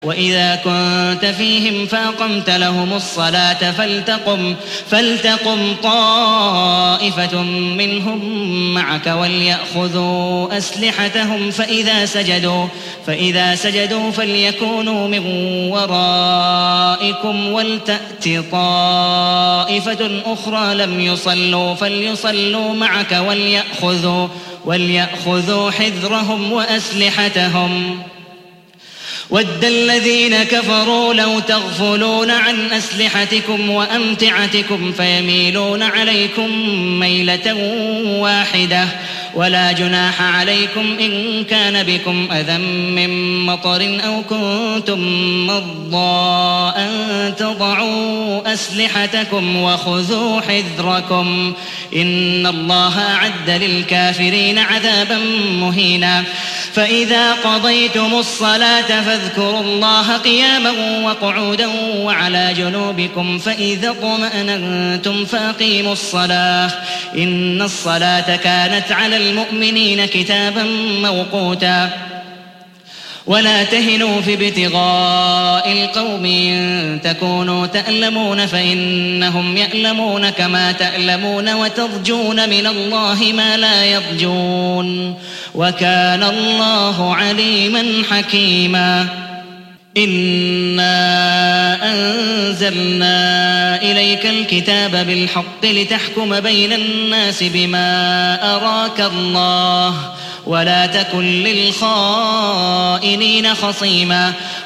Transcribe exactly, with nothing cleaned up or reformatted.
وإذا كنت فيهم فأقمت لهم الصلاة فلتقم, فلتقم طائفة منهم معك وليأخذوا أسلحتهم فإذا سجدوا, فإذا سجدوا فليكونوا من ورائكم ولتأت طائفة أخرى لم يصلوا فليصلوا معك وليأخذوا, وليأخذوا حذرهم وأسلحتهم. ود الذين كفروا لو تغفلون عن أسلحتكم وأمتعتكم فيميلون عليكم ميلة واحدة ولا جناح عليكم إن كان بكم أذى من مطر أو كنتم مرضى أن تضعوا أسلحتكم وخذوا حذركم إن الله أعد للكافرين عذابا مهينا. فإذا قضيتم الصلاة فاذكروا الله قياما وقعودا وعلى جنوبكم فإذا اطمأننتم فأقيموا الصلاة إن الصلاة كانت على المؤمنين كتابا موقوتا. ولا تهنوا في ابتغاء القوم إن تكونوا تألمون فإنهم يألمون كما تألمون وترجون من الله ما لا يرجون وكان الله عليما حكيما. إنا أنزلنا إليك الكتاب بالحق لتحكم بين الناس بما أراك الله ولا تكن للخائنين خصيما.